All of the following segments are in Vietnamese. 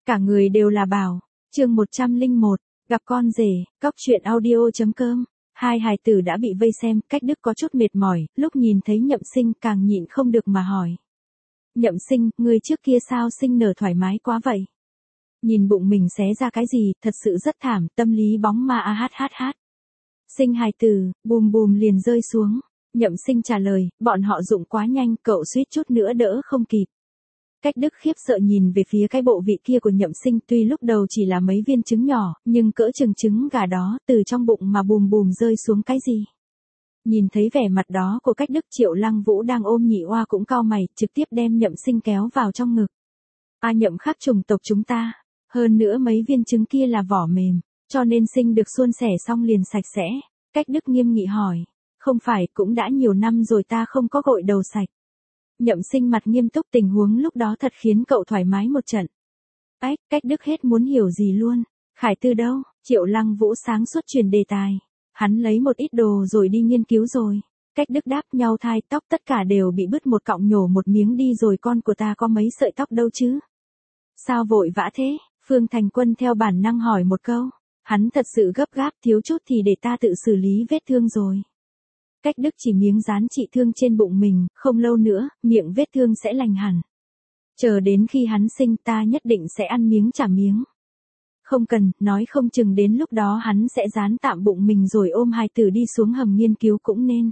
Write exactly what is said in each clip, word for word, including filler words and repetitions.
Cả người đều là bảo. Chương một trăm lẻ một, gặp con rể, cóc truyện audio.com. Hai hài tử đã bị vây xem, Cách Đức có chút mệt mỏi, lúc nhìn thấy Nhậm Sinh càng nhịn không được mà hỏi. Nhậm Sinh, người trước kia sao sinh nở thoải mái quá vậy? Nhìn bụng mình xé ra cái gì, thật sự rất thảm, tâm lý bóng ma a hát hát hát. Sinh hài tử, bùm bùm liền rơi xuống. Nhậm Sinh trả lời, bọn họ dụng quá nhanh, cậu suýt chút nữa đỡ không kịp. Cách Đức khiếp sợ nhìn về phía cái bộ vị kia của Nhậm Sinh, tuy lúc đầu chỉ là mấy viên trứng nhỏ, nhưng cỡ chừng trứng gà đó, từ trong bụng mà bùm bùm rơi xuống cái gì. Nhìn thấy vẻ mặt đó của Cách Đức, Triệu Lăng Vũ đang ôm nhị oa cũng cau mày, trực tiếp đem Nhậm Sinh kéo vào trong ngực. A Nhậm khác chủng tộc chúng ta, hơn nữa mấy viên trứng kia là vỏ mềm, cho nên sinh được suôn sẻ xong liền sạch sẽ. Cách Đức nghiêm nghị hỏi, không phải cũng đã nhiều năm rồi ta không có gội đầu sạch. Nhậm Sinh mặt nghiêm túc, tình huống lúc đó thật khiến cậu thoải mái một trận. Ách, Cách Đức hết muốn hiểu gì luôn. Khải Tư đâu? Triệu Lăng Vũ sáng suốt truyền đề tài. Hắn lấy một ít đồ rồi đi nghiên cứu rồi. Cách Đức đáp, nhau thai tóc tất cả đều bị bứt một cọng, nhổ một miếng đi rồi, con của ta có mấy sợi tóc đâu chứ? Sao vội vã thế? Phương Thành Quân theo bản năng hỏi một câu. Hắn thật sự gấp gáp, thiếu chút thì để ta tự xử lý vết thương rồi. Cách Đức chỉ miếng dán trị thương trên bụng mình, không lâu nữa, miệng vết thương sẽ lành hẳn. Chờ đến khi hắn sinh ta nhất định sẽ ăn miếng trả miếng. Không cần, nói không chừng đến lúc đó hắn sẽ dán tạm bụng mình rồi ôm hài tử đi xuống hầm nghiên cứu cũng nên.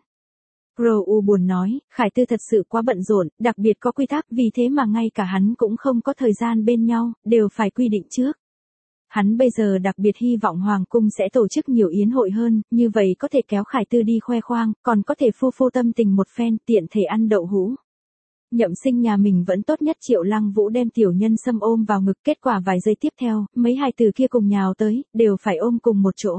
Pro buồn nói, Khải Tư thật sự quá bận rộn, đặc biệt có quy tắc, vì thế mà ngay cả hắn cũng không có thời gian bên nhau, đều phải quy định trước. Hắn bây giờ đặc biệt hy vọng Hoàng Cung sẽ tổ chức nhiều yến hội hơn, như vậy có thể kéo Khải Tư đi khoe khoang, còn có thể phô phô tâm tình một phen, tiện thể ăn đậu hũ. Nhậm Sinh nhà mình vẫn tốt nhất. Triệu Lăng Vũ đem Tiểu Nhân Sâm ôm vào ngực, kết quả vài giây tiếp theo, mấy hài tử kia cùng nhào tới, đều phải ôm cùng một chỗ.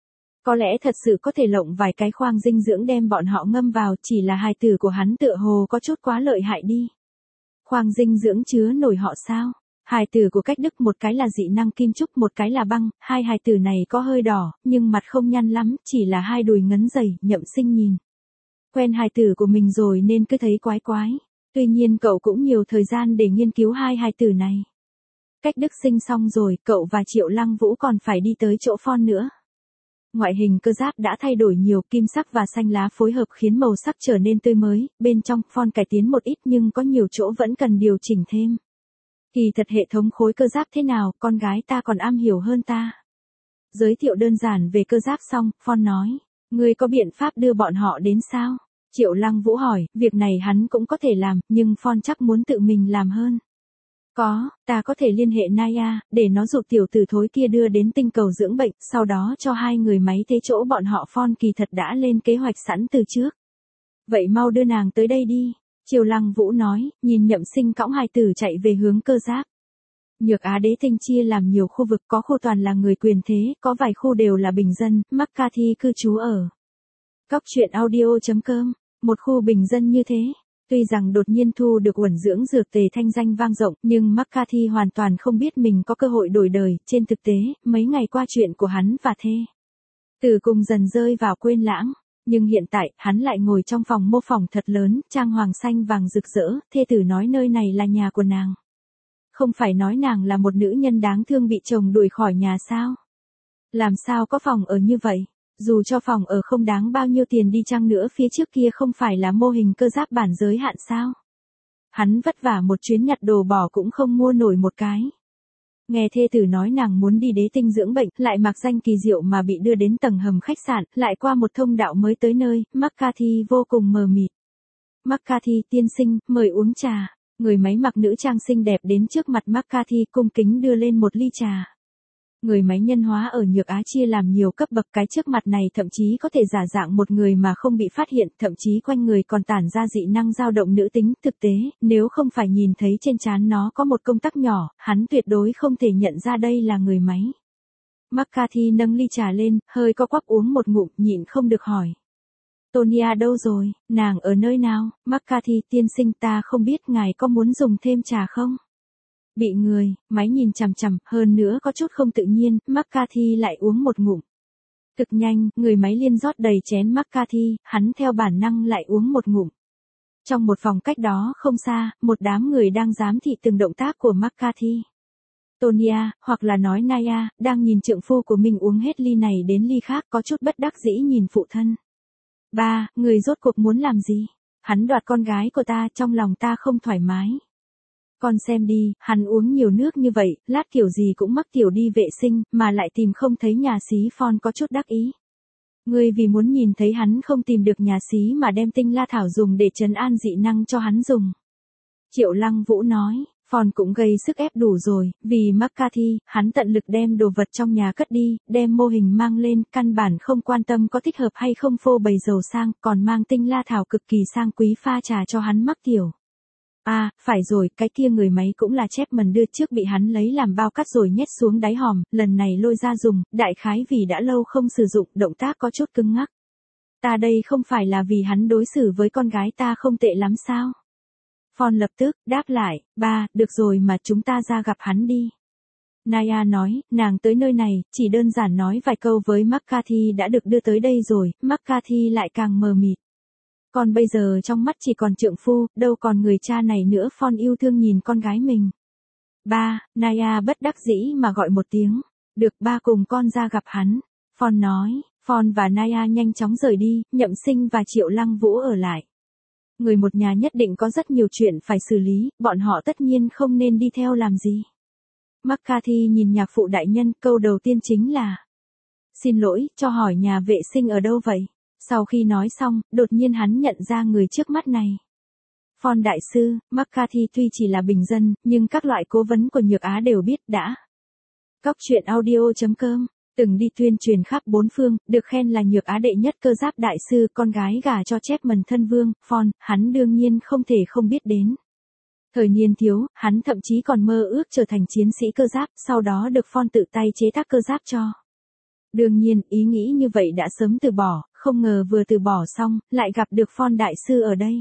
Có lẽ thật sự có thể lộng vài cái khoang dinh dưỡng đem bọn họ ngâm vào, chỉ là hài tử của hắn tựa hồ có chút quá lợi hại đi. Khoang dinh dưỡng chứa nổi họ sao? Hài tử của Cách Đức một cái là dị năng kim trúc, một cái là băng, hai hài tử này có hơi đỏ, nhưng mặt không nhăn lắm, chỉ là hai đùi ngấn dày. Nhậm Sinh nhìn quen hài tử của mình rồi nên cứ thấy quái quái. Tuy nhiên cậu cũng nhiều thời gian để nghiên cứu hai hài tử này. Cách Đức sinh xong rồi, cậu và Triệu Lăng Vũ còn phải đi tới chỗ phon nữa. Ngoại hình cơ giáp đã thay đổi nhiều, kim sắc và xanh lá phối hợp khiến màu sắc trở nên tươi mới, bên trong phon cải tiến một ít nhưng có nhiều chỗ vẫn cần điều chỉnh thêm. Kỳ thật hệ thống khối cơ giáp thế nào, con gái ta còn am hiểu hơn ta. Giới thiệu đơn giản về cơ giáp xong, phon nói, ngươi có biện pháp đưa bọn họ đến sao? Triệu Lăng Vũ hỏi, việc này hắn cũng có thể làm, nhưng phon chắc muốn tự mình làm hơn. Có, ta có thể liên hệ Naya, để nó dụ tiểu tử thối kia đưa đến tinh cầu dưỡng bệnh, sau đó cho hai người máy thế chỗ bọn họ. Phon kỳ thật đã lên kế hoạch sẵn từ trước. Vậy mau đưa nàng tới đây đi. Triệu Lăng Vũ nói, nhìn Nhậm Sinh cõng hài tử chạy về hướng cơ giáp. Nhược Á đế tinh chia làm nhiều khu vực, có khu toàn là người quyền thế, có vài khu đều là bình dân, McCarthy cư trú ở. Cóc truyện audio.com, một khu bình dân như thế. Tuy rằng đột nhiên thu được uẩn dưỡng dược tề thanh danh vang rộng, nhưng McCarthy hoàn toàn không biết mình có cơ hội đổi đời. Trên thực tế, mấy ngày qua chuyện của hắn và thê tử cùng dần rơi vào quên lãng. Nhưng hiện tại, hắn lại ngồi trong phòng mô phỏng thật lớn, trang hoàng xanh vàng rực rỡ, thê tử nói nơi này là nhà của nàng. Không phải nói nàng là một nữ nhân đáng thương bị chồng đuổi khỏi nhà sao? Làm sao có phòng ở như vậy? Dù cho phòng ở không đáng bao nhiêu tiền đi chăng nữa, phía trước kia không phải là mô hình cơ giáp bản giới hạn sao? Hắn vất vả một chuyến nhặt đồ bỏ cũng không mua nổi một cái. Nghe thê tử nói nàng muốn đi đế tinh dưỡng bệnh, lại mặc danh kỳ diệu mà bị đưa đến tầng hầm khách sạn, lại qua một thông đạo mới tới nơi, McCarthy vô cùng mờ mịt. McCarthy tiên sinh, mời uống trà. Người máy mặc nữ trang xinh đẹp đến trước mặt McCarthy, cung kính đưa lên một ly trà. Người máy nhân hóa ở Nhược Á chia làm nhiều cấp bậc, cái trước mặt này thậm chí có thể giả dạng một người mà không bị phát hiện, thậm chí quanh người còn tản ra dị năng dao động nữ tính. Thực tế, nếu không phải nhìn thấy trên trán nó có một công tắc nhỏ, hắn tuyệt đối không thể nhận ra đây là người máy. McCarthy nâng ly trà lên, hơi co quắp uống một ngụm, nhịn không được hỏi. Tonya đâu rồi, nàng ở nơi nào? McCarthy tiên sinh, ta không biết ngài có muốn dùng thêm trà không? Bị người, máy nhìn chằm chằm, hơn nữa có chút không tự nhiên, McCarthy lại uống một ngụm. Cực nhanh, người máy liên rót đầy chén McCarthy, hắn theo bản năng lại uống một ngụm. Trong một phòng cách đó không xa, một đám người đang giám thị từng động tác của McCarthy. Tonya, hoặc là nói Naya, đang nhìn trượng phu của mình uống hết ly này đến ly khác có chút bất đắc dĩ nhìn phụ thân. Ba, người rốt cuộc muốn làm gì? Hắn đoạt con gái của ta, trong lòng ta không thoải mái. Con xem đi, hắn uống nhiều nước như vậy, lát kiểu gì cũng mắc tiểu đi vệ sinh, mà lại tìm không thấy nhà xí. Phon có chút đắc ý. Ngươi vì muốn nhìn thấy hắn không tìm được nhà xí mà đem tinh la thảo dùng để trấn an dị năng cho hắn dùng. Triệu Lăng Vũ nói, Phon cũng gây sức ép đủ rồi, vì McCarthy, hắn tận lực đem đồ vật trong nhà cất đi, đem mô hình mang lên, căn bản không quan tâm có thích hợp hay không phô bày giàu sang, còn mang tinh la thảo cực kỳ sang quý pha trà cho hắn mắc tiểu. À, phải rồi, cái kia người máy cũng là Chapman đưa trước bị hắn lấy làm bao cắt rồi nhét xuống đáy hòm, lần này lôi ra dùng, đại khái vì đã lâu không sử dụng, động tác có chút cứng ngắc. Ta đây không phải là vì hắn đối xử với con gái ta không tệ lắm sao? Phon lập tức, đáp lại, ba, được rồi mà chúng ta ra gặp hắn đi. Naya nói, nàng tới nơi này, chỉ đơn giản nói vài câu với McCarthy đã được đưa tới đây rồi, McCarthy lại càng mờ mịt. Còn bây giờ trong mắt chỉ còn trượng phu, đâu còn người cha này nữa. Phon yêu thương nhìn con gái mình. Ba, Naya bất đắc dĩ mà gọi một tiếng. Được, ba cùng con ra gặp hắn. Phon nói, Phon và Naya nhanh chóng rời đi, Nhậm Sinh và Triệu Lăng Vũ ở lại. Người một nhà nhất định có rất nhiều chuyện phải xử lý, bọn họ tất nhiên không nên đi theo làm gì. McCarthy nhìn nhạc phụ đại nhân, câu đầu tiên chính là: xin lỗi, cho hỏi nhà vệ sinh ở đâu vậy? Sau khi nói xong, đột nhiên hắn nhận ra người trước mắt này. Phon đại sư, McCarthy tuy chỉ là bình dân, nhưng các loại cố vấn của Nhược Á đều biết đã. Góc truyện audio chấm com, từng đi tuyên truyền khắp bốn phương, được khen là Nhược Á đệ nhất cơ giáp đại sư, con gái gả cho Chapman thân vương. Phon, hắn đương nhiên không thể không biết đến. Thời niên thiếu, hắn thậm chí còn mơ ước trở thành chiến sĩ cơ giáp, sau đó được Phon tự tay chế tác cơ giáp cho. Đương nhiên, ý nghĩ như vậy đã sớm từ bỏ, không ngờ vừa từ bỏ xong, lại gặp được Phon đại sư ở đây.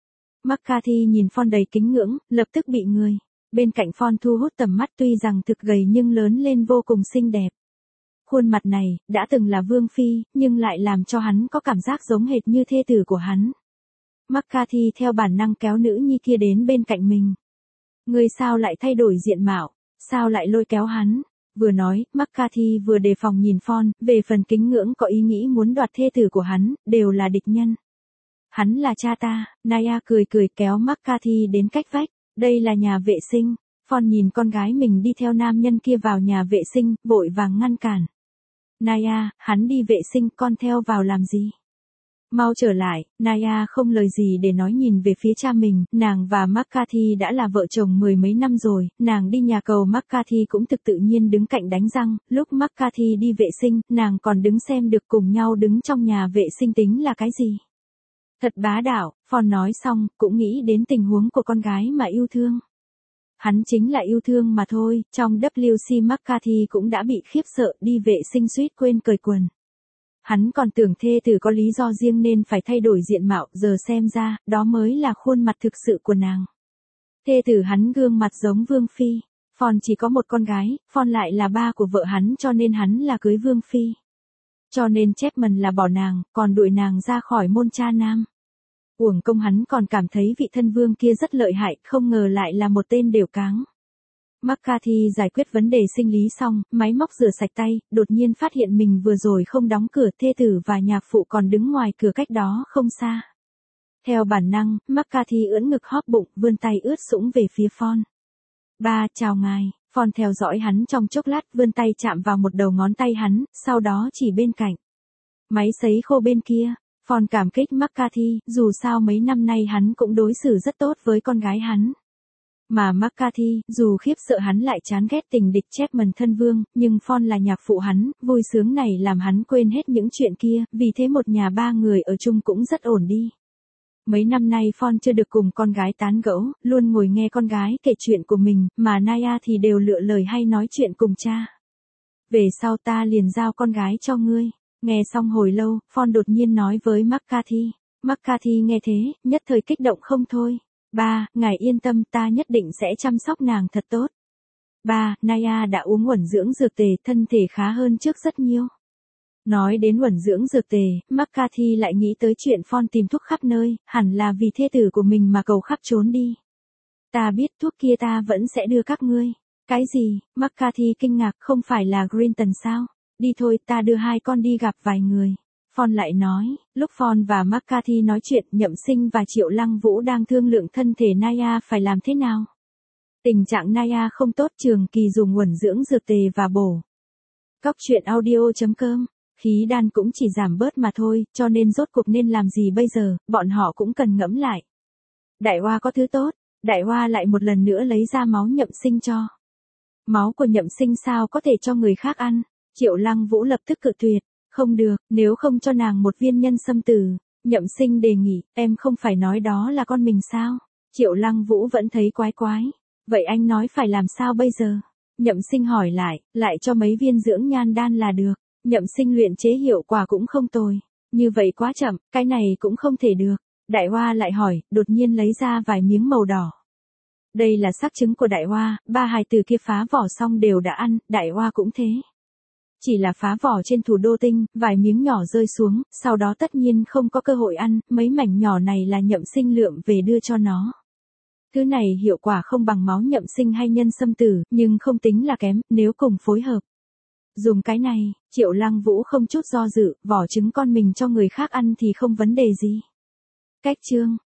McCarthy nhìn Phon đầy kính ngưỡng, lập tức bị người bên cạnh Phon thu hút tầm mắt, tuy rằng thực gầy nhưng lớn lên vô cùng xinh đẹp. Khuôn mặt này, đã từng là vương phi, nhưng lại làm cho hắn có cảm giác giống hệt như thê tử của hắn. McCarthy theo bản năng kéo nữ nhi kia đến bên cạnh mình. Ngươi sao lại thay đổi diện mạo, sao lại lôi kéo hắn? Vừa nói, McCarthy vừa đề phòng nhìn Phon, về phần kính ngưỡng có ý nghĩ muốn đoạt thê tử của hắn, đều là địch nhân. Hắn là cha ta. Naya cười cười kéo McCarthy đến cách vách, đây là nhà vệ sinh. Phon nhìn con gái mình đi theo nam nhân kia vào nhà vệ sinh, vội vàng ngăn cản. Naya, hắn đi vệ sinh, con theo vào làm gì? Mau trở lại. Naya không lời gì để nói nhìn về phía cha mình, nàng và McCarthy đã là vợ chồng mười mấy năm rồi, nàng đi nhà cầu McCarthy cũng thực tự nhiên đứng cạnh đánh răng, lúc McCarthy đi vệ sinh, nàng còn đứng xem được, cùng nhau đứng trong nhà vệ sinh tính là cái gì? Thật bá đạo. Phon nói xong, cũng nghĩ đến tình huống của con gái mà yêu thương. Hắn chính là yêu thương mà thôi, trong W C McCarthy cũng đã bị khiếp sợ, đi vệ sinh suýt quên cởi quần. Hắn còn tưởng thê tử có lý do riêng nên phải thay đổi diện mạo, giờ xem ra, đó mới là khuôn mặt thực sự của nàng. Thê tử hắn gương mặt giống vương phi. Phon chỉ có một con gái, Phon lại là ba của vợ hắn cho nên hắn là cưới vương phi. Cho nên Chapman là bỏ nàng, còn đuổi nàng ra khỏi môn cha nam. Uổng công hắn còn cảm thấy vị thân vương kia rất lợi hại, không ngờ lại là một tên đều cáng. McCarthy giải quyết vấn đề sinh lý xong, máy móc rửa sạch tay, đột nhiên phát hiện mình vừa rồi không đóng cửa, thê tử và nhạc phụ còn đứng ngoài cửa cách đó không xa. Theo bản năng, McCarthy ưỡn ngực hóp bụng, vươn tay ướt sũng về phía Phon. Ba, chào ngài. Phon theo dõi hắn trong chốc lát, vươn tay chạm vào một đầu ngón tay hắn, sau đó chỉ bên cạnh máy sấy khô bên kia. Phon cảm kích McCarthy, dù sao mấy năm nay hắn cũng đối xử rất tốt với con gái hắn. Mà McCarthy, dù khiếp sợ hắn lại chán ghét tình địch Chapman thân vương, nhưng Phon là nhạc phụ hắn, vui sướng này làm hắn quên hết những chuyện kia, vì thế một nhà ba người ở chung cũng rất ổn đi. Mấy năm nay Phon chưa được cùng con gái tán gẫu, luôn ngồi nghe con gái kể chuyện của mình, mà Naya thì đều lựa lời hay nói chuyện cùng cha. Về sau ta liền giao con gái cho ngươi. Nghe xong hồi lâu, Phon đột nhiên nói với McCarthy. McCarthy nghe thế, nhất thời kích động không thôi. Ba, ngài yên tâm, ta nhất định sẽ chăm sóc nàng thật tốt. Ba, Naya đã uống uẩn dưỡng dược tề, thân thể khá hơn trước rất nhiều. Nói đến uẩn dưỡng dược tề, McCarthy lại nghĩ tới chuyện Phon tìm thuốc khắp nơi, hẳn là vì thê tử của mình mà cầu khắp trốn đi. Ta biết thuốc kia ta vẫn sẽ đưa các ngươi. Cái gì? McCarthy kinh ngạc, không phải là Grinton sao? Đi thôi, ta đưa hai con đi gặp vài người. Phong lại nói, lúc Phong và McCarthy nói chuyện, Nhậm Sinh và Triệu Lăng Vũ đang thương lượng thân thể Naya phải làm thế nào. Tình trạng Naya không tốt, Trường Kỳ dùng nguồn dưỡng dược tề và bổ. Cóc truyện audio chấm com. Khí đan cũng chỉ giảm bớt mà thôi, cho nên rốt cuộc nên làm gì bây giờ, bọn họ cũng cần ngẫm lại. Đại Hoa có thứ tốt, Đại Hoa lại một lần nữa lấy ra máu Nhậm Sinh cho. Máu của Nhậm Sinh sao có thể cho người khác ăn? Triệu Lăng Vũ lập tức cự tuyệt, không được, nếu không cho nàng một viên nhân sâm tử. Nhậm Sinh đề nghị, em không phải nói đó là con mình sao? Triệu Lăng Vũ vẫn thấy quái quái. Vậy anh nói phải làm sao bây giờ? Nhậm Sinh hỏi lại, lại cho mấy viên dưỡng nhan đan là được. Nhậm Sinh luyện chế hiệu quả cũng không tồi. Như vậy quá chậm, cái này cũng không thể được. Đại Hoa lại hỏi, đột nhiên lấy ra vài miếng màu đỏ. Đây là xác trứng của Đại Hoa, ba hài tử kia phá vỏ xong đều đã ăn, Đại Hoa cũng thế. Chỉ là phá vỏ trên thủ đô tinh, vài miếng nhỏ rơi xuống, sau đó tất nhiên không có cơ hội ăn, mấy mảnh nhỏ này là Nhậm Sinh lượm về đưa cho nó. Thứ này hiệu quả không bằng máu Nhậm Sinh hay nhân sâm tử, nhưng không tính là kém, nếu cùng phối hợp. Dùng cái này, Triệu Lăng Vũ không chút do dự, vỏ trứng con mình cho người khác ăn thì không vấn đề gì. Cách chương